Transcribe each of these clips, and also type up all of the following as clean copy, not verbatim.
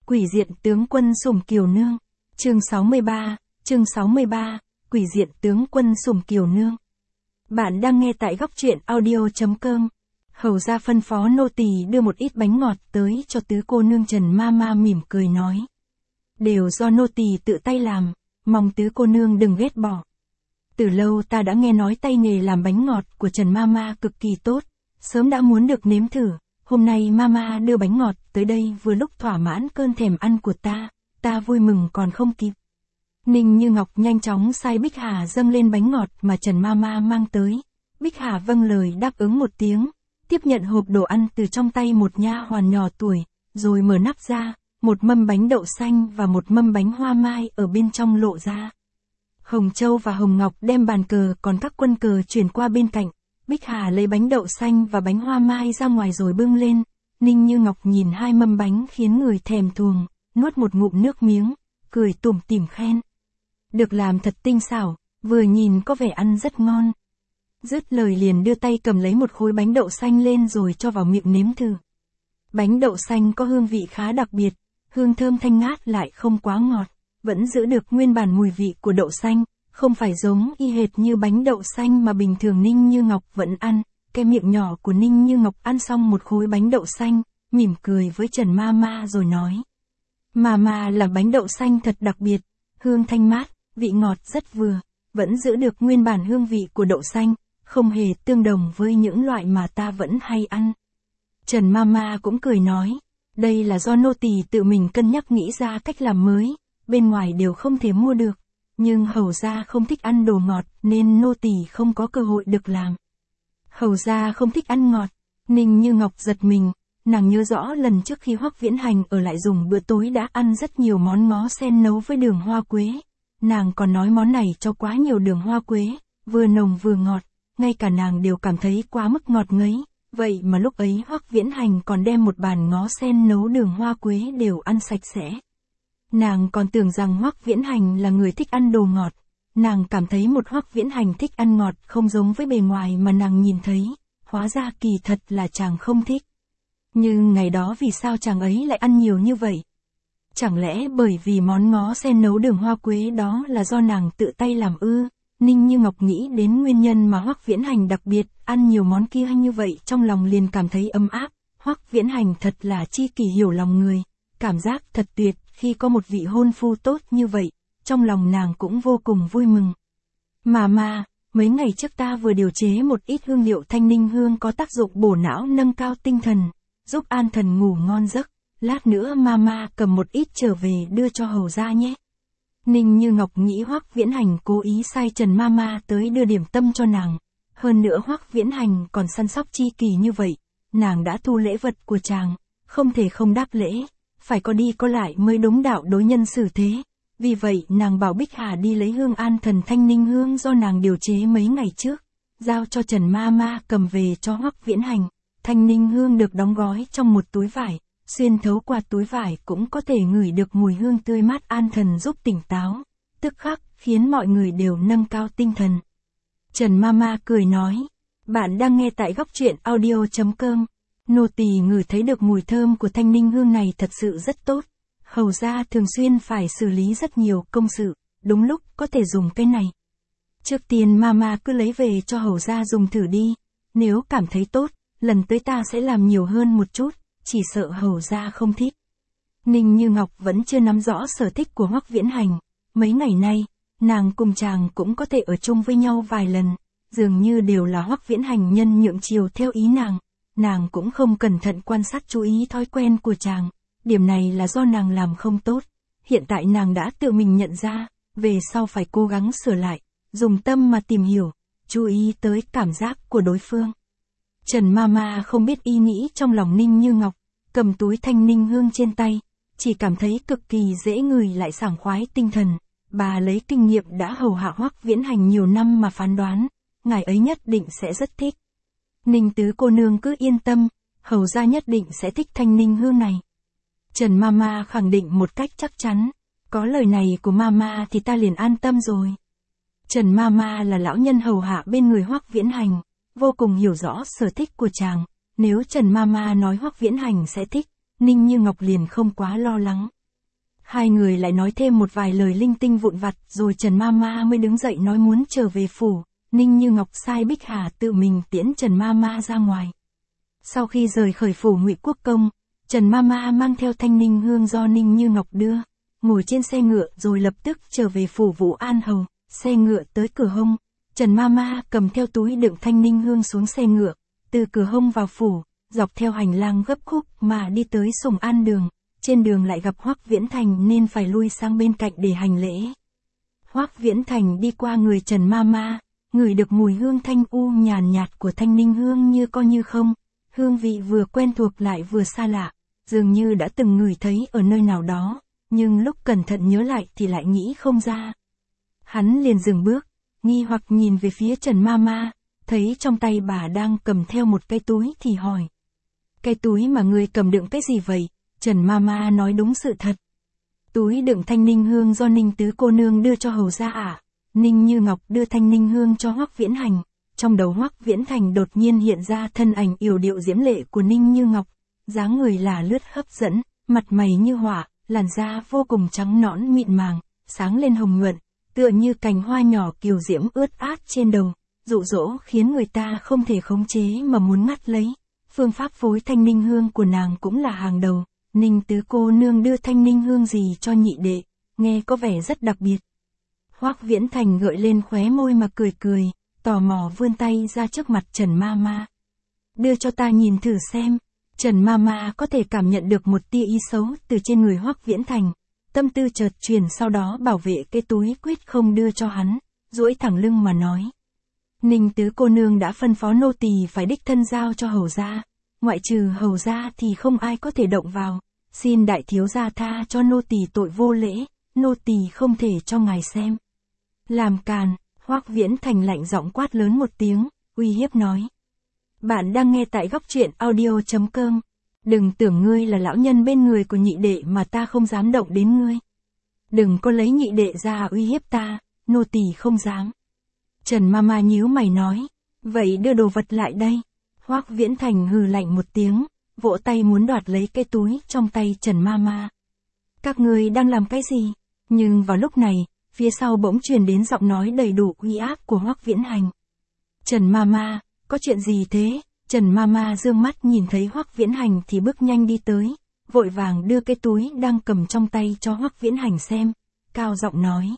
Quỷ diện tướng quân Sủng Kiều Nương. Chương 63, Quỷ diện tướng quân Sủng Kiều Nương. Bạn đang nghe tại góc truyện audio.com. Hầu gia phân phó nô tỳ đưa một ít bánh ngọt tới cho tứ cô nương. Trần Mama mỉm cười nói. Đều do nô tỳ tự tay làm, mong tứ cô nương đừng ghét bỏ. Từ lâu ta đã nghe nói tay nghề làm bánh ngọt của Trần Mama cực kỳ tốt, sớm đã muốn được nếm thử. Hôm nay Mama đưa bánh ngọt tới đây vừa lúc thỏa mãn cơn thèm ăn của ta vui mừng còn không kịp. Ninh Như Ngọc nhanh chóng sai Bích Hà dâng lên bánh ngọt mà Trần Mama mang tới. Bích Hà vâng lời đáp ứng một tiếng, tiếp nhận hộp đồ ăn từ trong tay một nha hoàn nhỏ tuổi, rồi mở nắp ra, một mâm bánh đậu xanh và một mâm bánh hoa mai ở bên trong lộ ra. Hồng Châu và Hồng Ngọc đem bàn cờ còn các quân cờ chuyển qua bên cạnh. Bích Hà lấy bánh đậu xanh và bánh hoa mai ra ngoài rồi bưng lên. Ninh Như Ngọc nhìn hai mâm bánh khiến người thèm thuồng, nuốt một ngụm nước miếng, cười tủm tỉm khen. Được làm thật tinh xảo, vừa nhìn có vẻ ăn rất ngon. Dứt lời liền đưa tay cầm lấy một khối bánh đậu xanh lên rồi cho vào miệng nếm thử. Bánh đậu xanh có hương vị khá đặc biệt, hương thơm thanh ngát lại không quá ngọt, vẫn giữ được nguyên bản mùi vị của đậu xanh, không phải giống y hệt như bánh đậu xanh mà bình thường Ninh Như Ngọc vẫn ăn. Cái miệng nhỏ của Ninh Như Ngọc ăn xong một khối bánh đậu xanh, mỉm cười với Trần Mama rồi nói. Mama làm bánh đậu xanh thật đặc biệt, hương thanh mát, vị ngọt rất vừa, vẫn giữ được nguyên bản hương vị của đậu xanh, không hề tương đồng với những loại mà ta vẫn hay ăn. Trần Mama cũng cười nói, đây là do nô tỳ tự mình cân nhắc nghĩ ra cách làm mới, bên ngoài đều không thể mua được, nhưng hầu gia không thích ăn đồ ngọt nên nô tỳ không có cơ hội được làm. Hầu gia không thích ăn ngọt. Ninh Như Ngọc giật mình, nàng nhớ rõ lần trước khi Hoắc Viễn Hành ở lại dùng bữa tối đã ăn rất nhiều món ngó sen nấu với đường hoa quế. Nàng còn nói món này cho quá nhiều đường hoa quế, vừa nồng vừa ngọt, ngay cả nàng đều cảm thấy quá mức ngọt ngấy. Vậy mà lúc ấy Hoắc Viễn Hành còn đem một bàn ngó sen nấu đường hoa quế đều ăn sạch sẽ. Nàng còn tưởng rằng Hoắc Viễn Hành là người thích ăn đồ ngọt. Nàng cảm thấy một Hoắc Viễn Hành thích ăn ngọt không giống với bề ngoài mà nàng nhìn thấy, hóa ra kỳ thật là chàng không thích. Nhưng ngày đó vì sao chàng ấy lại ăn nhiều như vậy? Chẳng lẽ bởi vì món ngó sen nấu đường hoa quế đó là do nàng tự tay làm ư? Ninh Như Ngọc nghĩ đến nguyên nhân mà Hoắc Viễn Hành đặc biệt ăn nhiều món kia như vậy, trong lòng liền cảm thấy ấm áp. Hoắc Viễn Hành thật là chi kỷ hiểu lòng người, cảm giác thật tuyệt khi có một vị hôn phu tốt như vậy. Trong lòng nàng cũng vô cùng vui mừng. Mà, mấy ngày trước ta vừa điều chế một ít hương liệu thanh ninh hương có tác dụng bổ não nâng cao tinh thần, giúp an thần ngủ ngon giấc. Lát nữa Mama cầm một ít trở về đưa cho hầu gia nhé. Ninh Như Ngọc nghĩ Hoắc Viễn Hành cố ý sai Trần Mama tới đưa điểm tâm cho nàng. Hơn nữa Hoắc Viễn Hành còn săn sóc chi kỳ như vậy, nàng đã thu lễ vật của chàng, không thể không đáp lễ, phải có đi có lại mới đúng đạo đối nhân xử thế. Vì vậy nàng bảo Bích Hà đi lấy hương an thần thanh ninh hương do nàng điều chế mấy ngày trước, giao cho Trần Mama cầm về cho Hoắc Viễn Hành. Thanh ninh hương được đóng gói trong một túi vải, xuyên thấu qua túi vải cũng có thể ngửi được mùi hương tươi mát an thần giúp tỉnh táo, tức khắc khiến mọi người đều nâng cao tinh thần. Trần Mama cười nói, bạn đang nghe tại góc truyện audio.com. Nô tỳ ngửi thấy được mùi thơm của thanh ninh hương này thật sự rất tốt. Hầu gia thường xuyên phải xử lý rất nhiều công sự, đúng lúc có thể dùng cái này. Trước tiên Mama cứ lấy về cho hầu gia dùng thử đi, nếu cảm thấy tốt, lần tới ta sẽ làm nhiều hơn một chút, chỉ sợ hầu gia không thích. Ninh Như Ngọc vẫn chưa nắm rõ sở thích của Hoắc Viễn Hành, mấy ngày nay, nàng cùng chàng cũng có thể ở chung với nhau vài lần, dường như đều là Hoắc Viễn Hành nhân nhượng chiều theo ý nàng cũng không cẩn thận quan sát chú ý thói quen của chàng. Điểm này là do nàng làm không tốt, hiện tại nàng đã tự mình nhận ra, về sau phải cố gắng sửa lại, dùng tâm mà tìm hiểu, chú ý tới cảm giác của đối phương. Trần Mama không biết ý nghĩ trong lòng Ninh Như Ngọc, cầm túi thanh ninh hương trên tay, chỉ cảm thấy cực kỳ dễ ngửi lại sảng khoái tinh thần. Bà lấy kinh nghiệm đã hầu hạ Hoắc Viễn Hành nhiều năm mà phán đoán, ngài ấy nhất định sẽ rất thích. Ninh tứ cô nương cứ yên tâm, hầu gia nhất định sẽ thích thanh ninh hương này. Trần Mama khẳng định một cách chắc chắn, có lời này của Mama thì ta liền an tâm rồi. Trần Mama là lão nhân hầu hạ bên người Hoắc Viễn Hành, vô cùng hiểu rõ sở thích của chàng, nếu Trần Mama nói Hoắc Viễn Hành sẽ thích, Ninh Như Ngọc liền không quá lo lắng, Hai người lại nói thêm một vài lời linh tinh vụn vặt rồi Trần Mama mới đứng dậy nói muốn trở về phủ. Ninh Như Ngọc sai Bích Hà tự mình tiễn Trần Mama ra ngoài. Sau khi rời khỏi phủ Ngụy Quốc Công, Trần Mama mang theo thanh ninh hương do Ninh Như Ngọc đưa, ngồi trên xe ngựa rồi lập tức trở về phủ Vũ An Hầu. Xe ngựa tới cửa hông, Trần Mama cầm theo túi đựng thanh ninh hương xuống xe ngựa, từ cửa hông vào phủ, dọc theo hành lang gấp khúc mà đi tới Sùng An Đường. Trên đường lại gặp Hoắc Viễn Thành nên phải lui sang bên cạnh để hành lễ. Hoắc Viễn Thành đi qua người Trần Mama, ngửi được mùi hương thanh u nhàn nhạt của thanh ninh hương như có như không, hương vị vừa quen thuộc lại vừa xa lạ, dường như đã từng ngửi thấy ở nơi nào đó, nhưng lúc cẩn thận nhớ lại thì lại nghĩ không ra. Hắn liền dừng bước, nghi hoặc nhìn về phía Trần Mama, thấy trong tay bà đang cầm theo một cái túi thì hỏi. Cái túi mà ngươi cầm đựng cái gì vậy? Trần Mama nói đúng sự thật. Túi đựng thanh ninh hương do Ninh tứ cô nương đưa cho hầu gia ạ. Ninh Như Ngọc đưa thanh ninh hương cho Hoắc Viễn Hành. Trong đầu Hoắc Viễn Thành đột nhiên hiện ra thân ảnh yểu điệu diễm lệ của Ninh Như Ngọc. Dáng người là lướt hấp dẫn, mặt mày như họa, làn da vô cùng trắng nõn mịn màng, sáng lên hồng nhuận, tựa như cành hoa nhỏ kiều diễm ướt át trên đầu, dụ dỗ khiến người ta không thể khống chế mà muốn ngắt lấy. Phương pháp phối thanh ninh hương của nàng cũng là hàng đầu. Ninh tứ cô nương đưa thanh ninh hương gì cho nhị đệ, nghe có vẻ rất đặc biệt. Hoắc Viễn Thành gợi lên khóe môi mà cười cười, tò mò vươn tay ra trước mặt Trần Mama. Đưa cho ta nhìn thử xem. Trần Mama có thể cảm nhận được một tia ý xấu từ trên người Hoắc Viễn Thành. Tâm tư chợt chuyển, sau đó bảo vệ cái túi quyết không đưa cho hắn, duỗi thẳng lưng mà nói. Ninh tứ cô nương đã phân phó nô tỳ phải đích thân giao cho hầu gia. Ngoại trừ hầu gia thì không ai có thể động vào. Xin đại thiếu gia tha cho nô tỳ tội vô lễ, nô tỳ không thể cho ngài xem. Làm càn, Hoắc Viễn Thành lạnh giọng quát lớn một tiếng, uy hiếp nói. Bạn đang nghe tại góc truyện audio.com. Đừng tưởng ngươi là lão nhân bên người của nhị đệ mà ta không dám động đến ngươi. Đừng có lấy nhị đệ ra uy hiếp ta, nô tỳ không dám. Trần Mama nhíu mày nói, vậy đưa đồ vật lại đây. Hoắc Viễn Thành hừ lạnh một tiếng, vỗ tay muốn đoạt lấy cái túi trong tay Trần Mama. Các ngươi đang làm cái gì? Nhưng vào lúc này, phía sau bỗng truyền đến giọng nói đầy đủ uy áp của Hoắc Viễn Hành. Trần Mama, có chuyện gì thế? Trần Mama dương mắt nhìn thấy Hoắc Viễn Hành thì bước nhanh đi tới, vội vàng đưa cái túi đang cầm trong tay cho Hoắc Viễn Hành xem, cao giọng nói.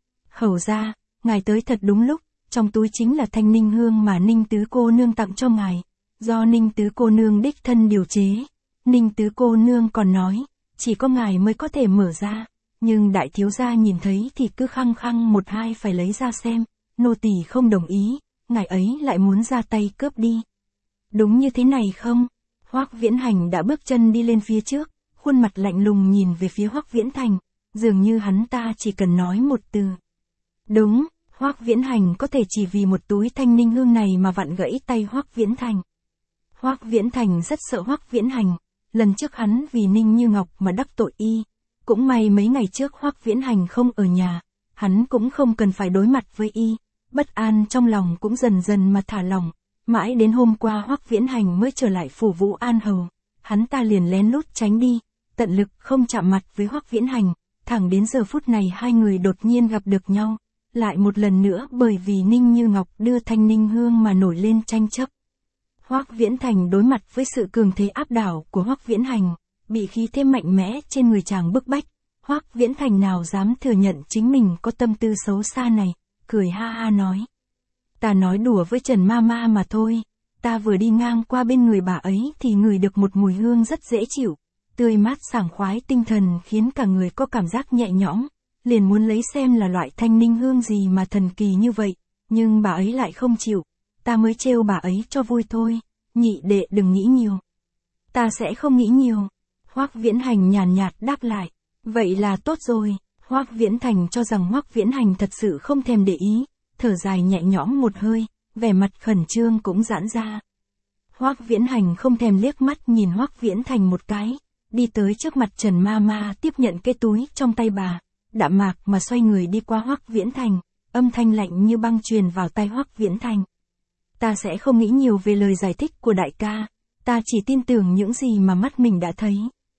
Hầu gia, ngài tới thật đúng lúc, trong túi chính là thanh ninh hương mà Ninh tứ cô nương tặng cho ngài. Do Ninh tứ cô nương đích thân điều chế, Ninh tứ cô nương còn nói, chỉ có ngài mới có thể mở ra, nhưng đại thiếu gia nhìn thấy thì cứ khăng khăng một hai phải lấy ra xem, nô tỳ không đồng ý, ngài ấy lại muốn ra tay cướp đi. Đúng như thế này không? Hoắc Viễn Hành đã bước chân đi lên phía trước, khuôn mặt lạnh lùng nhìn về phía Hoắc Viễn Thành, dường như hắn ta chỉ cần nói một từ. Đúng, Hoắc Viễn Hành có thể chỉ vì một túi thanh ninh hương này mà vặn gãy tay Hoắc Viễn Thành. Hoắc Viễn Thành rất sợ Hoắc Viễn Hành, lần trước hắn vì Ninh Như Ngọc mà đắc tội y, cũng may mấy ngày trước Hoắc Viễn Hành không ở nhà, hắn cũng không cần phải đối mặt với y, bất an trong lòng cũng dần dần mà thả lỏng, mãi đến hôm qua Hoắc Viễn Hành mới trở lại phủ Vũ An Hầu, hắn ta liền lén lút tránh đi, tận lực không chạm mặt với Hoắc Viễn Hành, thẳng đến giờ phút này hai người đột nhiên gặp được nhau, lại một lần nữa bởi vì Ninh Như Ngọc đưa thanh ninh hương mà nổi lên tranh chấp. Hoắc Viễn Thành đối mặt với sự cường thế áp đảo của Hoắc Viễn Hành, bị khí thế mạnh mẽ trên người chàng bức bách, Hoắc Viễn Thành nào dám thừa nhận chính mình có tâm tư xấu xa này, cười ha ha nói. Ta nói đùa với Trần Mama mà thôi, ta vừa đi ngang qua bên người bà ấy thì ngửi được một mùi hương rất dễ chịu, tươi mát sảng khoái tinh thần khiến cả người có cảm giác nhẹ nhõm, liền muốn lấy xem là loại thanh ninh hương gì mà thần kỳ như vậy, nhưng bà ấy lại không chịu. Ta mới trêu bà ấy cho vui thôi, nhị đệ đừng nghĩ nhiều. Ta sẽ không nghĩ nhiều. Hoắc Viễn Hành nhàn nhạt đáp lại. Vậy là tốt rồi. Hoắc Viễn Thành cho rằng Hoắc Viễn Hành thật sự không thèm để ý, thở dài nhẹ nhõm một hơi, vẻ mặt khẩn trương cũng giãn ra. Hoắc Viễn Hành không thèm liếc mắt nhìn Hoắc Viễn Thành một cái, đi tới trước mặt Trần Mama tiếp nhận cái túi trong tay bà, đạm mạc mà xoay người đi qua Hoắc Viễn Thành, âm thanh lạnh như băng truyền vào tai Hoắc Viễn Thành. Ta sẽ không nghĩ nhiều về lời giải thích của đại ca, ta chỉ tin tưởng những gì mà mắt mình đã thấy.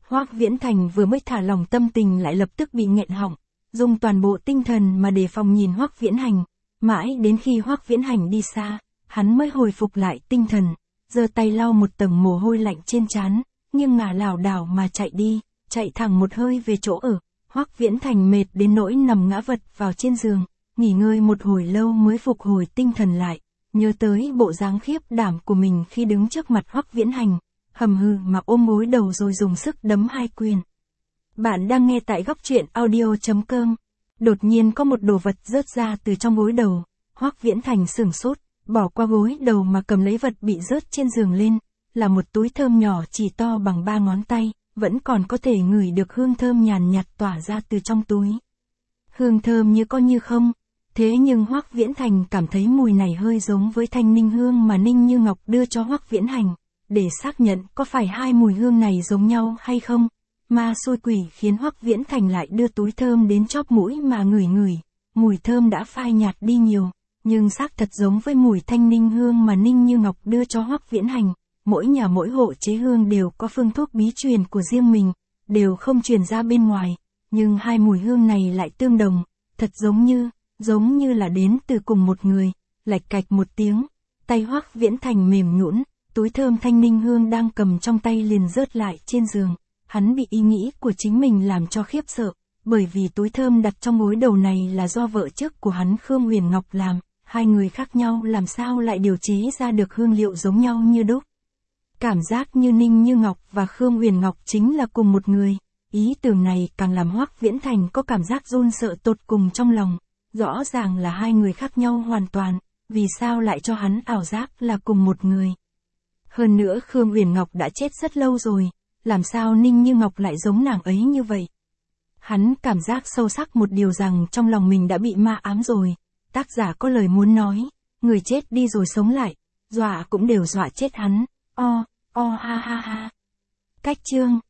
Hoắc Viễn Thành vừa mới thả lỏng tâm tình lại lập tức bị nghẹn họng, dùng toàn bộ tinh thần mà đề phòng nhìn Hoắc Viễn Hành, mãi đến khi Hoắc Viễn Hành đi xa, hắn mới hồi phục lại tinh thần, giơ tay lau một tầng mồ hôi lạnh trên trán, nghiêng ngả lảo đảo mà chạy đi, chạy thẳng một hơi về chỗ ở. Hoắc Viễn Thành mệt đến nỗi nằm ngã vật vào trên giường, nghỉ ngơi một hồi lâu mới phục hồi tinh thần lại, nhớ tới bộ dáng khiếp đảm của mình khi đứng trước mặt Hoắc Viễn Hành, hầm hừ mà ôm gối đầu rồi dùng sức đấm hai quyền. Bạn đang nghe tại góc truyện audio.com. Đột nhiên có một đồ vật rớt ra từ trong gối đầu, Hoắc Viễn Thành sửng sốt, bỏ qua gối đầu mà cầm lấy vật bị rớt trên giường lên, là một túi thơm nhỏ chỉ to bằng 3 ngón tay, vẫn còn có thể ngửi được hương thơm nhàn nhạt tỏa ra từ trong túi. Hương thơm như có như không, thế nhưng Hoắc Viễn Thành cảm thấy mùi này hơi giống với thanh ninh hương mà Ninh Như Ngọc đưa cho Hoắc Viễn Hành, để xác nhận có phải hai mùi hương này giống nhau hay không. Ma xui quỷ khiến Hoắc Viễn Thành lại đưa túi thơm đến chóp mũi mà ngửi ngửi, mùi thơm đã phai nhạt đi nhiều, nhưng xác thật giống với mùi thanh ninh hương mà Ninh Như Ngọc đưa cho Hoắc Viễn Hành. Mỗi nhà mỗi hộ chế hương đều có phương thuốc bí truyền của riêng mình, đều không truyền ra bên ngoài, nhưng hai mùi hương này lại tương đồng, thật giống như là đến từ cùng một người. Lạch cạch một tiếng, tay Hoắc Viễn Thành mềm nhũn, túi thơm thanh ninh hương đang cầm trong tay liền rớt lại trên giường. Hắn bị ý nghĩ của chính mình làm cho khiếp sợ, bởi vì túi thơm đặt trong gối đầu này là do vợ trước của hắn Khương Huyền Ngọc làm, hai người khác nhau làm sao lại điều chế ra được hương liệu giống nhau như đúc. Cảm giác như Ninh Như Ngọc và Khương Huyền Ngọc chính là cùng một người, ý tưởng này càng làm Hoắc Viễn Thành có cảm giác run sợ tột cùng trong lòng, rõ ràng là hai người khác nhau hoàn toàn, vì sao lại cho hắn ảo giác là cùng một người. Hơn nữa Khương Huyền Ngọc đã chết rất lâu rồi, làm sao Ninh Như Ngọc lại giống nàng ấy như vậy? Hắn cảm giác sâu sắc một điều rằng trong lòng mình đã bị ma ám rồi, tác giả có lời muốn nói, người chết đi rồi sống lại, dọa cũng đều dọa chết hắn, ha ha ha. Cách chương